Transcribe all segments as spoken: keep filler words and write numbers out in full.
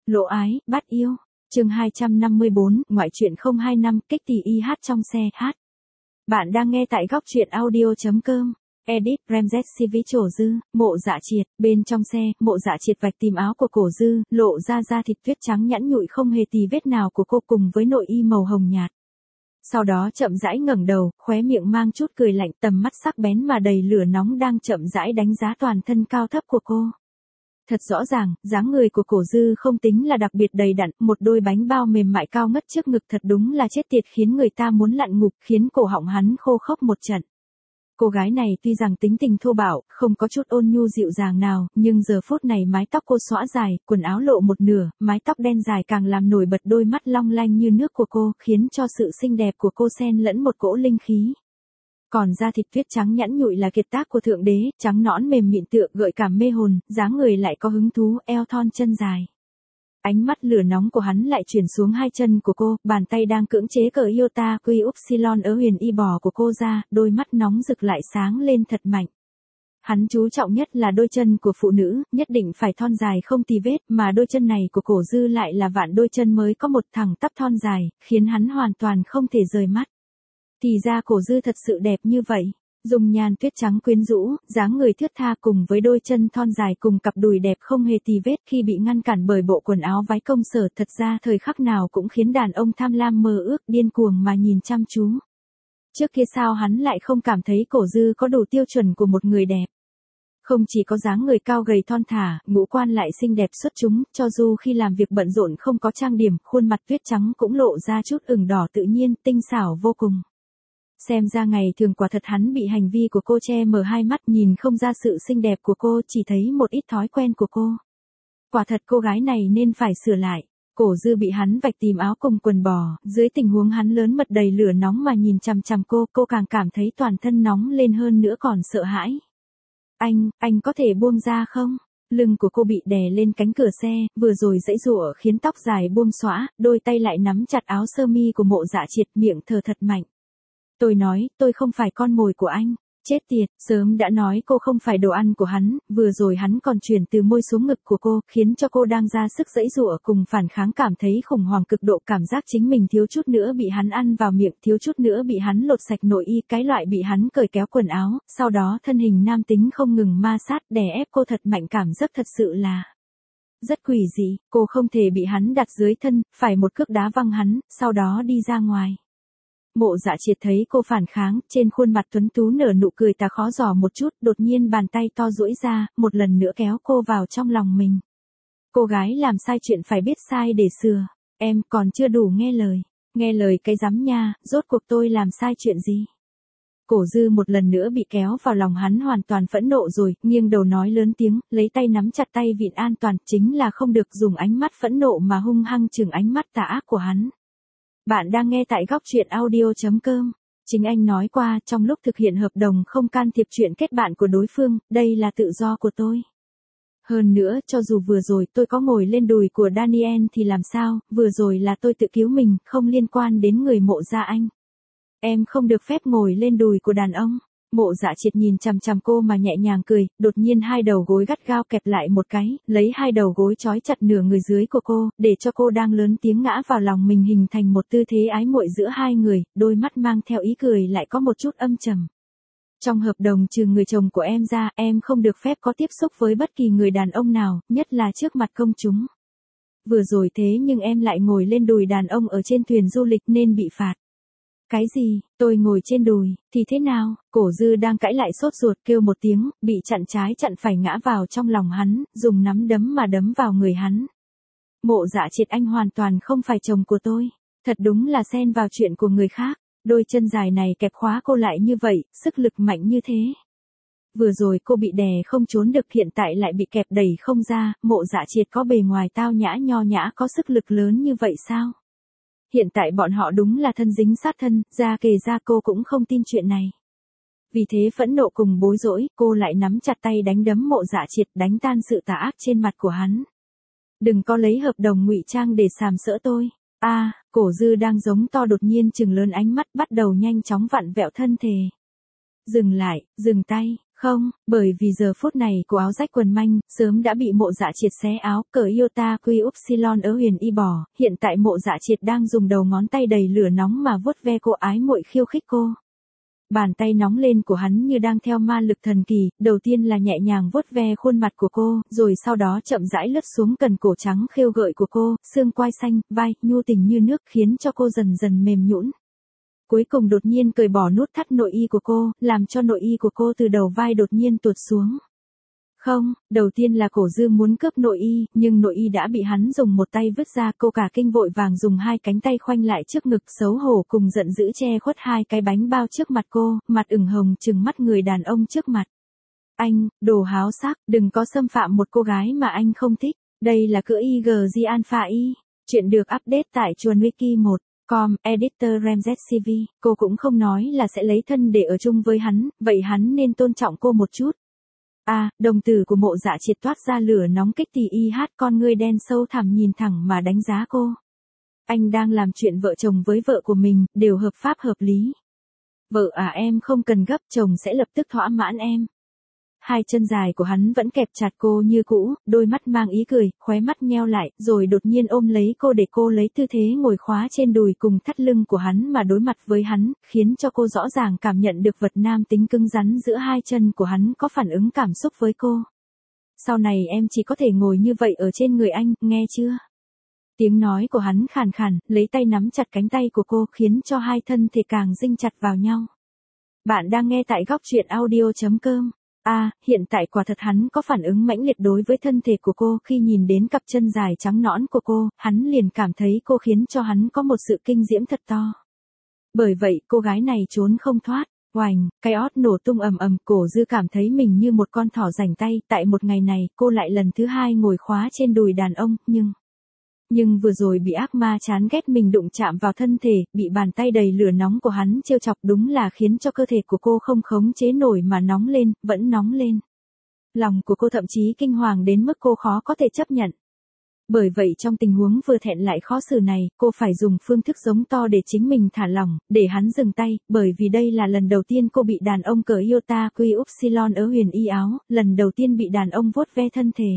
Lộ ái, bắt yêu. Chương hai trăm năm mươi bốn, ngoại truyện không hai năm, kích tỷ y hát trong xe, hát. Bạn đang nghe tại góc truyện audio chấm com. Edit, Ramzes xê vê Trổ Dư, Mộ Dạ Triệt, bên trong xe, Mộ Dạ Triệt vạch tìm áo của Cổ Dư, lộ ra da thịt tuyết trắng nhẵn nhụi không hề tì vết nào của cô cùng với nội y màu hồng nhạt. Sau đó chậm rãi ngẩng đầu, khóe miệng mang chút cười lạnh, tầm mắt sắc bén mà đầy lửa nóng đang chậm rãi đánh giá toàn thân cao thấp của cô. Thật rõ ràng, dáng người của Cổ Dư không tính là đặc biệt đầy đặn, một đôi bánh bao mềm mại cao ngất trước ngực thật đúng là chết tiệt khiến người ta muốn lặn ngục, khiến cổ họng hắn khô khốc một trận. Cô gái này tuy rằng tính tình thô bạo, không có chút ôn nhu dịu dàng nào, nhưng giờ phút này mái tóc cô xõa dài, quần áo lộ một nửa, mái tóc đen dài càng làm nổi bật đôi mắt long lanh như nước của cô, khiến cho sự xinh đẹp của cô xen lẫn một cỗ linh khí. Còn da thịt tuyết trắng nhẵn nhụi là kiệt tác của thượng đế, trắng nõn mềm mịn tựa gợi cảm mê hồn, dáng người lại có hứng thú, eo thon chân dài. Ánh mắt lửa nóng của hắn lại chuyển xuống hai chân của cô, bàn tay đang cưỡng chế cởi iota quy upsilon ở huyền y bò của cô ra, đôi mắt nóng rực lại sáng lên thật mạnh. Hắn chú trọng nhất là đôi chân của phụ nữ, nhất định phải thon dài không tì vết, mà đôi chân này của Cổ Dư lại là vạn đôi chân mới có một thẳng tắp thon dài, khiến hắn hoàn toàn không thể rời mắt. Thì ra Cổ Dư thật sự đẹp như vậy. Dung nhan tuyết trắng quyến rũ, dáng người thướt tha cùng với đôi chân thon dài cùng cặp đùi đẹp không hề tì vết khi bị ngăn cản bởi bộ quần áo váy công sở, thật ra thời khắc nào cũng khiến đàn ông tham lam mơ ước điên cuồng mà nhìn chăm chú. Trước kia sao hắn lại không cảm thấy Cổ Dư có đủ tiêu chuẩn của một người đẹp. Không chỉ có dáng người cao gầy thon thả, ngũ quan lại xinh đẹp xuất chúng, cho dù khi làm việc bận rộn không có trang điểm, khuôn mặt tuyết trắng cũng lộ ra chút ửng đỏ tự nhiên, tinh xảo vô cùng. Xem ra ngày thường quả thật hắn bị hành vi của cô che mờ hai mắt, nhìn không ra sự xinh đẹp của cô, chỉ thấy một ít thói quen của cô. Quả thật cô gái này nên phải sửa lại. Cổ Dư bị hắn vạch tìm áo cùng quần bò, dưới tình huống hắn lớn mật đầy lửa nóng mà nhìn chằm chằm cô, cô càng cảm thấy toàn thân nóng lên hơn nữa còn sợ hãi. Anh, anh có thể buông ra không? Lưng của cô bị đè lên cánh cửa xe, vừa rồi giãy giụa khiến tóc dài buông xõa, đôi tay lại nắm chặt áo sơ mi của Mộ Dạ Triệt, miệng thở thật mạnh. Tôi nói, tôi không phải con mồi của anh. Chết tiệt, sớm đã nói cô không phải đồ ăn của hắn, vừa rồi hắn còn chuyển từ môi xuống ngực của cô, khiến cho cô đang ra sức giãy giụa cùng phản kháng cảm thấy khủng hoảng cực độ, cảm giác chính mình thiếu chút nữa bị hắn ăn vào miệng, thiếu chút nữa bị hắn lột sạch nội y, cái loại bị hắn cởi kéo quần áo, sau đó thân hình nam tính không ngừng ma sát, đè ép cô thật mạnh, cảm giác thật sự là rất quỷ dị, cô không thể bị hắn đặt dưới thân, phải một cước đá văng hắn, sau đó đi ra ngoài. Mộ Dạ Triệt thấy cô phản kháng, trên khuôn mặt tuấn tú nở nụ cười tà khó giỏ một chút, đột nhiên bàn tay to duỗi ra, một lần nữa kéo cô vào trong lòng mình. Cô gái làm sai chuyện phải biết sai để sửa. Em còn chưa đủ nghe lời. Nghe lời cái rắm nha, rốt cuộc tôi làm sai chuyện gì? Cổ Dư một lần nữa bị kéo vào lòng hắn, hoàn toàn phẫn nộ rồi, nghiêng đầu nói lớn tiếng, lấy tay nắm chặt tay vịn an toàn, chính là không được dùng ánh mắt phẫn nộ mà hung hăng chừng ánh mắt tà ác của hắn. Bạn đang nghe tại góc truyện audio chấm com. Chính anh nói qua, trong lúc thực hiện hợp đồng không can thiệp chuyện kết bạn của đối phương, đây là tự do của tôi. Hơn nữa, cho dù vừa rồi tôi có ngồi lên đùi của Daniel thì làm sao, vừa rồi là tôi tự cứu mình, không liên quan đến người Mộ gia anh. Em không được phép ngồi lên đùi của đàn ông. Mộ Dạ Triệt nhìn chằm chằm cô mà nhẹ nhàng cười, đột nhiên hai đầu gối gắt gao kẹp lại một cái, lấy hai đầu gối trói chặt nửa người dưới của cô, để cho cô đang lớn tiếng ngã vào lòng mình, hình thành một tư thế ái muội giữa hai người, đôi mắt mang theo ý cười lại có một chút âm trầm. Trong hợp đồng trừ người chồng của em ra, em không được phép có tiếp xúc với bất kỳ người đàn ông nào, nhất là trước mặt công chúng. Vừa rồi thế nhưng em lại ngồi lên đùi đàn ông ở trên thuyền du lịch nên bị phạt. Cái gì, tôi ngồi trên đùi, thì thế nào? Cổ Dư đang cãi lại sốt ruột kêu một tiếng, bị chặn trái chặn phải ngã vào trong lòng hắn, dùng nắm đấm mà đấm vào người hắn. Mộ Dạ Triệt, anh hoàn toàn không phải chồng của tôi. Thật đúng là xen vào chuyện của người khác. Đôi chân dài này kẹp khóa cô lại như vậy, sức lực mạnh như thế. Vừa rồi cô bị đè không trốn được, hiện tại lại bị kẹp đẩy không ra. Mộ Dạ Triệt có bề ngoài tao nhã nho nhã, có sức lực lớn như vậy sao? Hiện tại bọn họ đúng là thân dính sát thân, ra kề ra, cô cũng không tin chuyện này. Vì thế phẫn nộ cùng bối rối, cô lại nắm chặt tay đánh đấm Mộ Dạ Triệt, đánh tan sự tà ác trên mặt của hắn. Đừng có lấy hợp đồng ngụy trang để sàm sỡ tôi. A, à, Cổ Dư đang giống to đột nhiên trừng lớn ánh mắt, bắt đầu nhanh chóng vặn vẹo thân thể. Dừng lại, dừng tay, Không, bởi vì giờ phút này cổ áo rách quần manh, sớm đã bị Mộ Dạ Triệt xé áo, cởi iota quy upsilon ở huyền y bỏ, hiện tại Mộ Dạ Triệt đang dùng đầu ngón tay đầy lửa nóng mà vuốt ve cô, ái muội khiêu khích cô. Bàn tay nóng lên của hắn như đang theo ma lực thần kỳ, đầu tiên là nhẹ nhàng vuốt ve khuôn mặt của cô, rồi sau đó chậm rãi lướt xuống cần cổ trắng khêu gợi của cô, xương quai xanh, vai, nhu tình như nước khiến cho cô dần dần mềm nhũn. Cuối cùng đột nhiên cởi bỏ nút thắt nội y của cô, làm cho nội y của cô từ đầu vai đột nhiên tuột xuống. Không, đầu tiên là Cổ Dư muốn cướp nội y, nhưng nội y đã bị hắn dùng một tay vứt ra, cô cả kinh vội vàng dùng hai cánh tay khoanh lại trước ngực, xấu hổ cùng giận dữ che khuất hai cái bánh bao trước mặt cô, mặt ửng hồng trừng mắt người đàn ông trước mặt. Anh, đồ háo sắc, đừng có xâm phạm một cô gái mà anh không thích, đây là cữa i giê giê Alpha Y, chuyện được update tại chuồn wiki một. Com, editor Ramzes xê vê, cô cũng không nói là sẽ lấy thân để ở chung với hắn, vậy hắn nên tôn trọng cô một chút. À, đồng tử của Mộ Dạ Triệt toát ra lửa nóng, kích tì y hát con ngươi đen sâu thẳm nhìn thẳng mà đánh giá cô. Anh đang làm chuyện vợ chồng với vợ của mình, đều hợp pháp hợp lý. Vợ à, em không cần gấp, chồng sẽ lập tức thỏa mãn em. Hai chân dài của hắn vẫn kẹp chặt cô như cũ, đôi mắt mang ý cười, khóe mắt nheo lại, rồi đột nhiên ôm lấy cô để cô lấy tư thế ngồi khóa trên đùi cùng thắt lưng của hắn mà đối mặt với hắn, khiến cho cô rõ ràng cảm nhận được vật nam tính cứng rắn giữa hai chân của hắn có phản ứng cảm xúc với cô. Sau này em chỉ có thể ngồi như vậy ở trên người anh, nghe chưa? Tiếng nói của hắn khàn khàn, lấy tay nắm chặt cánh tay của cô khiến cho hai thân thể càng dinh chặt vào nhau. Bạn đang nghe tại góc truyện audio chấm com. À, hiện tại quả thật hắn có phản ứng mãnh liệt đối với thân thể của cô, khi nhìn đến cặp chân dài trắng nõn của cô, hắn liền cảm thấy cô khiến cho hắn có một sự kinh diễm thật to. Bởi vậy, cô gái này trốn không thoát. Oành, cái ót nổ tung ầm ầm, Cổ Dư cảm thấy mình như một con thỏ rảnh tay, tại một ngày này, cô lại lần thứ hai ngồi khóa trên đùi đàn ông, nhưng... Nhưng vừa rồi bị ác ma chán ghét mình đụng chạm vào thân thể, bị bàn tay đầy lửa nóng của hắn trêu chọc, đúng là khiến cho cơ thể của cô không khống chế nổi mà nóng lên, vẫn nóng lên. Lòng của cô thậm chí kinh hoàng đến mức cô khó có thể chấp nhận. Bởi vậy trong tình huống vừa thẹn lại khó xử này, cô phải dùng phương thức giống to để chính mình thả lỏng, để hắn dừng tay, bởi vì đây là lần đầu tiên cô bị đàn ông cởi iota quy upsilon ở huyền y áo, lần đầu tiên bị đàn ông vuốt ve thân thể.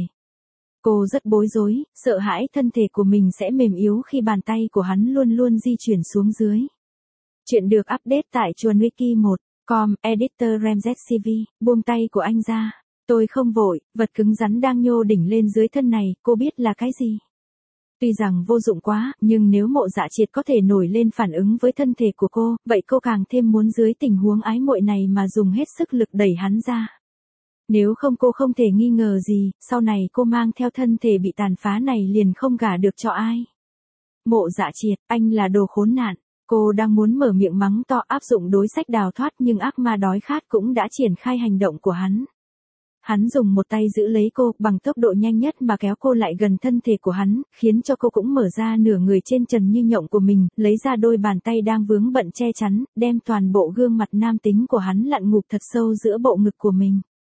Cô rất bối rối, sợ hãi thân thể của mình sẽ mềm yếu khi bàn tay của hắn luôn luôn di chuyển xuống dưới. Chuyện được update tại chuồn wiki một. Com, editor Ramzes xê vê, buông tay của anh ra. Tôi không vội, vật cứng rắn đang nhô đỉnh lên dưới thân này, cô biết là cái gì. Tuy rằng vô dụng quá, nhưng nếu Mộ Dạ Triệt có thể nổi lên phản ứng với thân thể của cô, vậy cô càng thêm muốn dưới tình huống ái muội này mà dùng hết sức lực đẩy hắn ra. Nếu không cô không thể nghi ngờ gì, sau này cô mang theo thân thể bị tàn phá này liền không gả được cho ai. Mộ Dạ Triệt, anh là đồ khốn nạn. Cô đang muốn mở miệng mắng to áp dụng đối sách đào thoát, nhưng ác ma đói khát cũng đã triển khai hành động của hắn. Hắn dùng một tay giữ lấy cô, bằng tốc độ nhanh nhất mà kéo cô lại gần thân thể của hắn, khiến cho cô cũng mở ra nửa người trên trần như nhộng của mình, lấy ra đôi bàn tay đang vướng bận che chắn, đem toàn bộ gương mặt nam tính của hắn lặn ngụp thật sâu giữa bộ ngực của mình.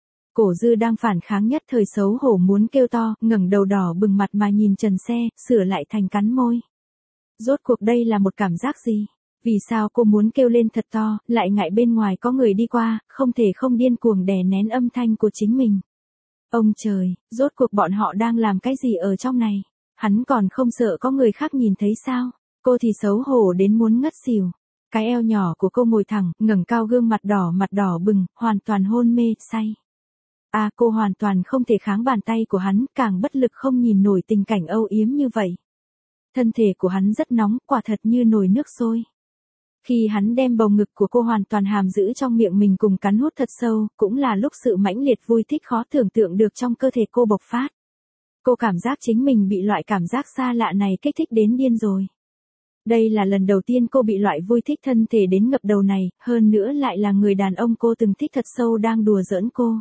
Cổ Dư đang phản kháng nhất thời xấu hổ muốn kêu to, ngẩng đầu đỏ bừng mặt mà nhìn Trần Xe, sửa lại thành cắn môi. Rốt cuộc đây là một cảm giác gì? Vì sao cô muốn kêu lên thật to, lại ngại bên ngoài có người đi qua, không thể không điên cuồng đè nén âm thanh của chính mình. Ông trời, rốt cuộc bọn họ đang làm cái gì ở trong này? Hắn còn không sợ có người khác nhìn thấy sao? Cô thì xấu hổ đến muốn ngất xỉu. Cái eo nhỏ của cô ngồi thẳng, ngẩng cao gương mặt đỏ mặt đỏ bừng, hoàn toàn hôn mê, say. À, cô hoàn toàn không thể kháng bàn tay của hắn, càng bất lực không nhìn nổi tình cảnh âu yếm như vậy. Thân thể của hắn rất nóng, quả thật như nồi nước sôi. Khi hắn đem bầu ngực của cô hoàn toàn hàm giữ trong miệng mình cùng cắn hút thật sâu, cũng là lúc sự mãnh liệt vui thích khó tưởng tượng được trong cơ thể cô bộc phát. Cô cảm giác chính mình bị loại cảm giác xa lạ này kích thích đến điên rồi. Đây là lần đầu tiên cô bị loại vui thích thân thể đến ngập đầu này, hơn nữa lại là người đàn ông cô từng thích thật sâu đang đùa giỡn cô.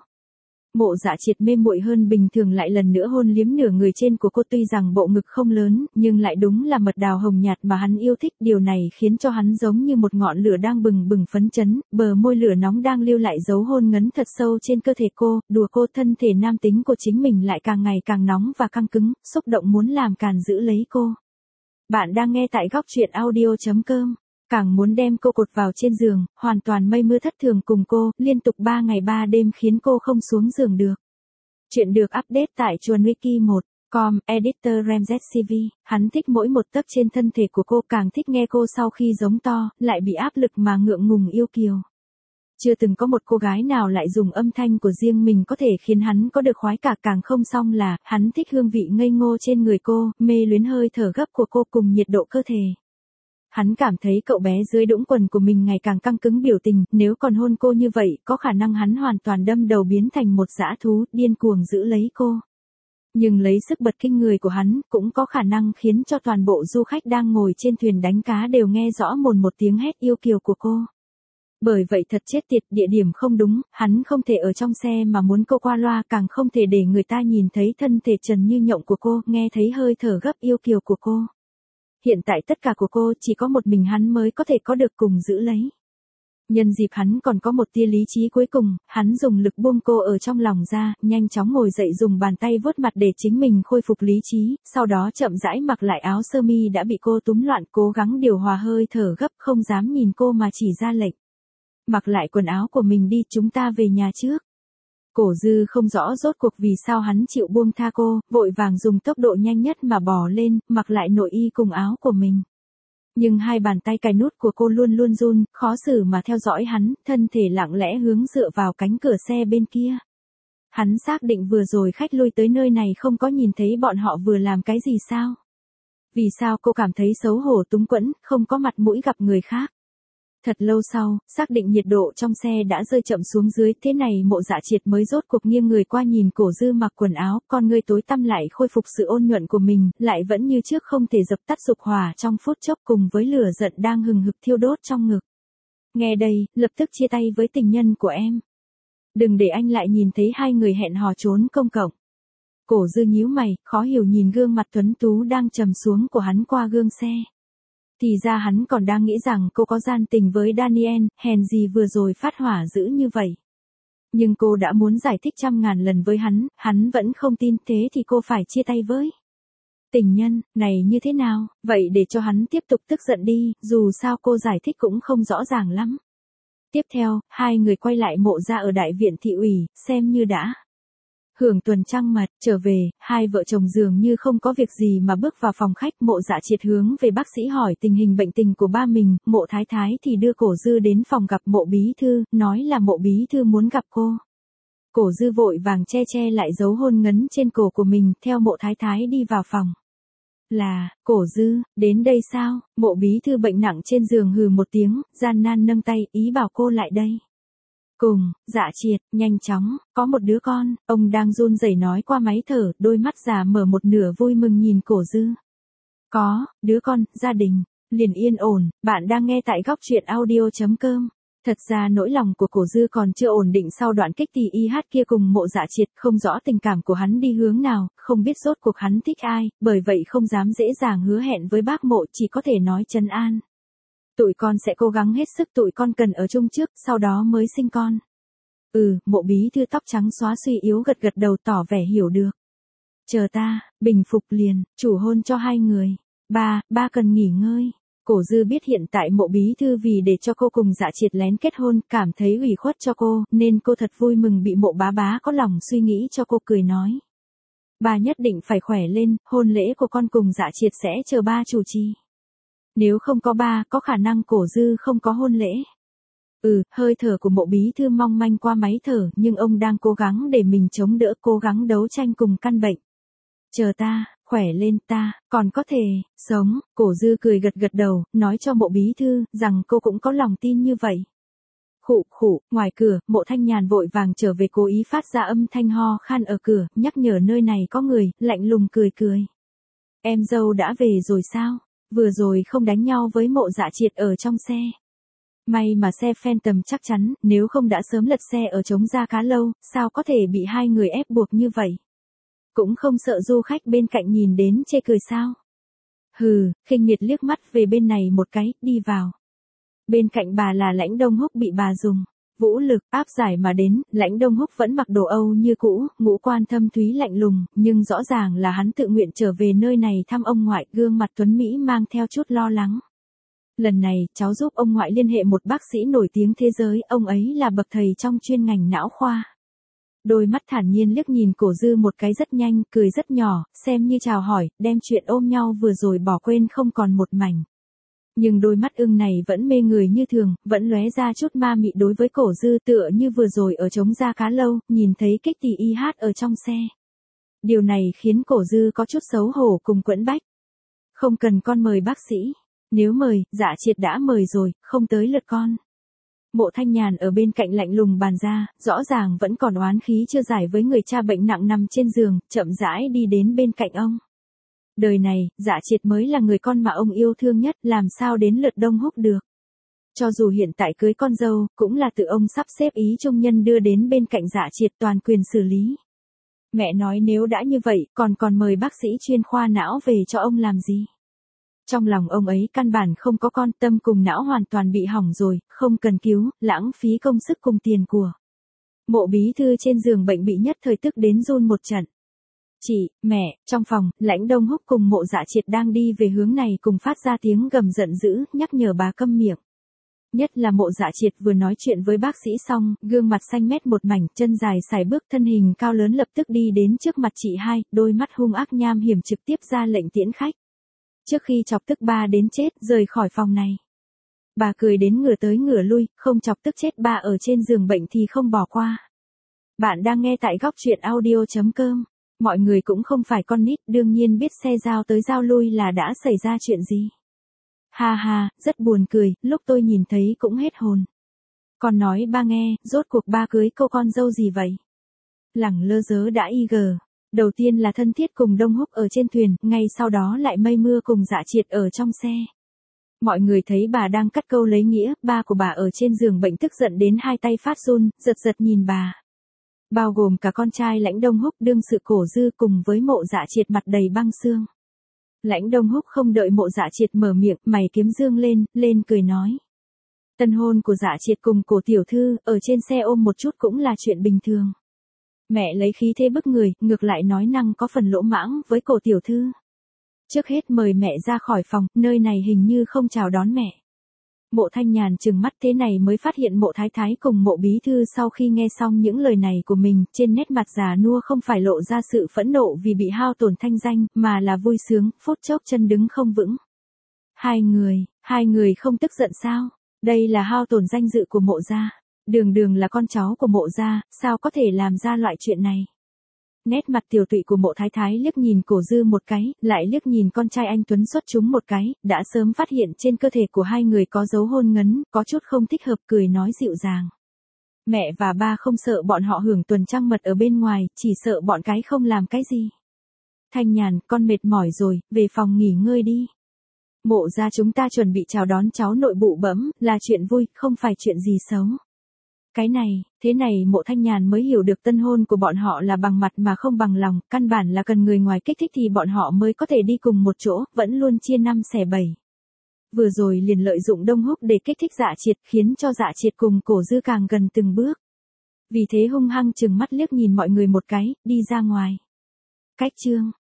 Mộ Dạ Triệt mê muội hơn bình thường lại lần nữa hôn liếm nửa người trên của cô, tuy rằng bộ ngực không lớn, nhưng lại đúng là mật đào hồng nhạt mà hắn yêu thích, điều này khiến cho hắn giống như một ngọn lửa đang bừng bừng phấn chấn, bờ môi lửa nóng đang lưu lại dấu hôn ngấn thật sâu trên cơ thể cô, đùa cô, thân thể nam tính của chính mình lại càng ngày càng nóng và căng cứng, xúc động muốn làm càn giữ lấy cô. Bạn đang nghe tại góc truyện audio chấm com. càng muốn đem cô cột vào trên giường, hoàn toàn mây mưa thất thường cùng cô, liên tục ba ngày ba đêm khiến cô không xuống giường được. Chuyện được update tại chuồn wiki một chấm com, editor RamZCV, hắn thích mỗi một tấc trên thân thể của cô, càng thích nghe cô sau khi giống to, lại bị áp lực mà ngượng ngùng yêu kiều. Chưa từng có một cô gái nào lại dùng âm thanh của riêng mình có thể khiến hắn có được khoái cả, càng không xong là, hắn thích hương vị ngây ngô trên người cô, mê luyến hơi thở gấp của cô cùng nhiệt độ cơ thể. Hắn cảm thấy cậu bé dưới đũng quần của mình ngày càng căng cứng biểu tình, nếu còn hôn cô như vậy, có khả năng hắn hoàn toàn đâm đầu biến thành một dã thú, điên cuồng giữ lấy cô. Nhưng lấy sức bật kinh người của hắn, cũng có khả năng khiến cho toàn bộ du khách đang ngồi trên thuyền đánh cá đều nghe rõ mồn một tiếng hét yêu kiều của cô. Bởi vậy thật chết tiệt, địa điểm không đúng, hắn không thể ở trong xe mà muốn cô qua loa, càng không thể để người ta nhìn thấy thân thể trần như nhộng của cô, nghe thấy hơi thở gấp yêu kiều của cô. Hiện tại tất cả của cô chỉ có một mình hắn mới có thể có được cùng giữ lấy. Nhân dịp hắn còn có một tia lý trí cuối cùng, hắn dùng lực buông cô ở trong lòng ra, nhanh chóng ngồi dậy dùng bàn tay vuốt mặt để chính mình khôi phục lý trí, sau đó chậm rãi mặc lại áo sơ mi đã bị cô túm loạn, cố gắng điều hòa hơi thở gấp, không dám nhìn cô mà chỉ ra lệnh. Mặc lại quần áo của mình đi, chúng ta về nhà trước. Cổ Dư không rõ rốt cuộc vì sao hắn chịu buông tha cô, vội vàng dùng tốc độ nhanh nhất mà bò lên, mặc lại nội y cùng áo của mình. Nhưng hai bàn tay cài nút của cô luôn luôn run, khó xử mà theo dõi hắn, thân thể lặng lẽ hướng dựa vào cánh cửa xe bên kia. Hắn xác định vừa rồi khách lui tới nơi này không có nhìn thấy bọn họ vừa làm cái gì sao? Vì sao cô cảm thấy xấu hổ túng quẫn, không có mặt mũi gặp người khác? Thật lâu sau, xác định nhiệt độ trong xe đã rơi chậm xuống dưới, thế này Mộ Dạ Triệt mới rốt cuộc nghiêng người qua nhìn Cổ Dư mặc quần áo, con ngươi tối tăm lại khôi phục sự ôn nhuận của mình, lại vẫn như trước không thể dập tắt dục hỏa trong phút chốc cùng với lửa giận đang hừng hực thiêu đốt trong ngực. Nghe đây, lập tức chia tay với tình nhân của em. Đừng để anh lại nhìn thấy hai người hẹn hò trốn công cộng. Cổ Dư nhíu mày, khó hiểu nhìn gương mặt tuấn tú đang trầm xuống của hắn qua gương xe. Thì ra hắn còn đang nghĩ rằng cô có gian tình với Daniel, hèn gì vừa rồi phát hỏa dữ như vậy. Nhưng cô đã muốn giải thích trăm ngàn lần với hắn, hắn vẫn không tin, thế thì cô phải chia tay với tình nhân, này như thế nào, vậy để cho hắn tiếp tục tức giận đi, dù sao cô giải thích cũng không rõ ràng lắm. Tiếp theo, hai người quay lại Mộ gia ở đại viện thị ủy, xem như đã hưởng tuần trăng mật, trở về, hai vợ chồng dường như không có việc gì mà bước vào phòng khách. Mộ Dạ Triệt hướng về bác sĩ hỏi tình hình bệnh tình của ba mình, Mộ Thái Thái thì đưa Cổ Dư đến phòng gặp Mộ Bí Thư, nói là Mộ Bí Thư muốn gặp cô. Cổ Dư vội vàng che che lại dấu hôn ngấn trên cổ của mình, theo Mộ Thái Thái đi vào phòng. Là, Cổ Dư, đến đây sao? Mộ Bí Thư bệnh nặng trên giường hừ một tiếng, gian nan nâng tay, ý bảo cô lại đây. Cùng, Dạ Triệt, nhanh chóng, có một đứa con, ông đang run rẩy nói qua máy thở, đôi mắt già mở một nửa vui mừng nhìn Cổ Dư. Có, đứa con, gia đình, liền yên ổn, bạn đang nghe tại góc truyện audio chấm com. Thật ra nỗi lòng của Cổ Dư còn chưa ổn định sau đoạn kích tì y hát kia cùng Mộ Dạ Triệt, không rõ tình cảm của hắn đi hướng nào, không biết rốt cuộc hắn thích ai, bởi vậy không dám dễ dàng hứa hẹn với bác Mộ, chỉ có thể nói trấn an. Tụi con sẽ cố gắng hết sức, tụi con cần ở chung trước, sau đó mới sinh con. Ừ, Mộ Bí Thư tóc trắng xóa suy yếu gật gật đầu tỏ vẻ hiểu được. Chờ ta, bình phục liền, chủ hôn cho hai người. Ba, ba cần nghỉ ngơi. Cổ Dư biết hiện tại Mộ Bí Thư vì để cho cô cùng Dạ Triệt lén kết hôn, cảm thấy ủy khuất cho cô, nên cô thật vui mừng bị Mộ bá bá có lòng suy nghĩ cho cô, cười nói. Ba nhất định phải khỏe lên, hôn lễ của con cùng Dạ Triệt sẽ chờ ba chủ trì. Nếu không có ba, có khả năng Cổ Dư không có hôn lễ. Ừ, hơi thở của Mộ Bí Thư mong manh qua máy thở, nhưng ông đang cố gắng để mình chống đỡ, cố gắng đấu tranh cùng căn bệnh. Chờ ta, khỏe lên ta, còn có thể, sống. Cổ Dư cười gật gật đầu, nói cho Mộ Bí Thư, rằng cô cũng có lòng tin như vậy. Khụ khụ, ngoài cửa, Mộ Thanh Nhàn vội vàng trở về, cố ý phát ra âm thanh ho khan ở cửa, nhắc nhở nơi này có người, lạnh lùng cười cười. Em dâu đã về rồi sao? Vừa rồi không đánh nhau với Mộ Dạ Triệt ở trong xe. May mà xe Phantom chắc chắn, nếu không đã sớm lật xe ở trống da cá lâu, sao có thể bị hai người ép buộc như vậy? Cũng không sợ du khách bên cạnh nhìn đến chê cười sao? Hừ, khinh miệt liếc mắt về bên này một cái, đi vào. Bên cạnh bà là Lãnh Đông Húc bị bà dùng vũ lực áp giải mà đến. Lãnh Đông Húc vẫn mặc đồ Âu như cũ, ngũ quan thâm thúy lạnh lùng, nhưng rõ ràng là hắn tự nguyện trở về nơi này thăm ông ngoại, gương mặt tuấn mỹ mang theo chút lo lắng. Lần này, cháu giúp ông ngoại liên hệ một bác sĩ nổi tiếng thế giới, ông ấy là bậc thầy trong chuyên ngành não khoa. Đôi mắt thản nhiên liếc nhìn Cổ Dư một cái rất nhanh, cười rất nhỏ, xem như chào hỏi, đem chuyện ôm nhau vừa rồi bỏ quên không còn một mảnh. Nhưng đôi mắt ưng này vẫn mê người như thường, vẫn lóe ra chút ma mị đối với Cổ Dư, tựa như vừa rồi ở trống da cá lâu, nhìn thấy kích tỷ y hát ở trong xe. Điều này khiến Cổ Dư có chút xấu hổ cùng quẫn bách. Không cần con mời bác sĩ. Nếu mời, Dạ Triệt đã mời rồi, không tới lượt con. Mộ Thanh Nhàn ở bên cạnh lạnh lùng bàn ra, rõ ràng vẫn còn oán khí chưa giải với người cha bệnh nặng nằm trên giường, chậm rãi đi đến bên cạnh ông. Đời này, Dạ Triệt mới là người con mà ông yêu thương nhất, làm sao đến lượt Đông Húc được. Cho dù hiện tại cưới con dâu, cũng là tự ông sắp xếp ý trung nhân đưa đến bên cạnh Dạ Triệt toàn quyền xử lý. Mẹ nói nếu đã như vậy, còn còn mời bác sĩ chuyên khoa não về cho ông làm gì? Trong lòng ông ấy căn bản không có con, tâm cùng não hoàn toàn bị hỏng rồi, không cần cứu, lãng phí công sức cùng tiền của. Mộ bí thư trên giường bệnh bị nhất thời tức đến run một trận. Chị, mẹ, trong phòng, Lãnh Đông Húc cùng Mộ Dạ Triệt đang đi về hướng này cùng phát ra tiếng gầm giận dữ, nhắc nhở bà câm miệng. Nhất là Mộ Dạ Triệt vừa nói chuyện với bác sĩ xong, gương mặt xanh mét một mảnh, chân dài sải bước, thân hình cao lớn lập tức đi đến trước mặt chị hai, đôi mắt hung ác nham hiểm trực tiếp ra lệnh tiễn khách. Trước khi chọc tức ba đến chết, rời khỏi phòng này. Bà cười đến ngửa tới ngửa lui, không chọc tức chết ba ở trên giường bệnh thì không bỏ qua. Bạn đang nghe tại góc truyện audio chấm com. Mọi người cũng không phải con nít, đương nhiên biết xe giao tới giao lui là đã xảy ra chuyện gì. Ha ha, rất buồn cười, lúc tôi nhìn thấy cũng hết hồn. Con nói ba nghe, rốt cuộc ba cưới cô con dâu gì vậy? Lẳng lơ dớ đã y gờ. Đầu tiên là thân thiết cùng Đông Húc ở trên thuyền, ngay sau đó lại mây mưa cùng Dạ Triệt ở trong xe. Mọi người thấy bà đang cắt câu lấy nghĩa, ba của bà ở trên giường bệnh tức giận đến hai tay phát run, giật giật nhìn bà. Bao gồm cả con trai Lãnh Đông Húc đương sự Cổ Dư cùng với Mộ Dạ Triệt mặt đầy băng xương. Lãnh Đông Húc không đợi Mộ Dạ Triệt mở miệng, mày kiếm dương lên, lên cười nói. Tân hôn của Dạ Triệt cùng Cổ tiểu thư, ở trên xe ôm một chút cũng là chuyện bình thường. Mẹ lấy khí thế bức người, ngược lại nói năng có phần lỗ mãng với Cổ tiểu thư. Trước hết mời mẹ ra khỏi phòng, nơi này hình như không chào đón mẹ. Mộ Thanh Nhàn trừng mắt thế này mới phát hiện Mộ Thái Thái cùng Mộ bí thư sau khi nghe xong những lời này của mình, trên nét mặt già nua không phải lộ ra sự phẫn nộ vì bị hao tổn thanh danh, mà là vui sướng, phút chốc chân đứng không vững. Hai người, hai người không tức giận sao? Đây là hao tổn danh dự của Mộ gia. Đường đường là con cháu của Mộ gia, sao có thể làm ra loại chuyện này? Nét mặt tiều tụy của Mộ Thái Thái liếc nhìn Cổ Dư một cái, lại liếc nhìn con trai anh Tuấn xuất chúng một cái, đã sớm phát hiện trên cơ thể của hai người có dấu hôn ngấn, có chút không thích hợp, cười nói dịu dàng. Mẹ và ba không sợ bọn họ hưởng tuần trăng mật ở bên ngoài, chỉ sợ bọn cái không làm cái gì. Thanh Nhàn, con mệt mỏi rồi, về phòng nghỉ ngơi đi. Mộ gia chúng ta chuẩn bị chào đón cháu nội bụ bẫm, là chuyện vui, không phải chuyện gì xấu. Cái này, thế này Mộ Thanh Nhàn mới hiểu được tân hôn của bọn họ là bằng mặt mà không bằng lòng, căn bản là cần người ngoài kích thích thì bọn họ mới có thể đi cùng một chỗ, vẫn luôn chia năm xẻ bảy. Vừa rồi liền lợi dụng Đông Húc để kích thích Dạ Triệt, khiến cho Dạ Triệt cùng Cổ Dư càng gần từng bước. Vì thế hung hăng chừng mắt liếc nhìn mọi người một cái, đi ra ngoài. Cách chương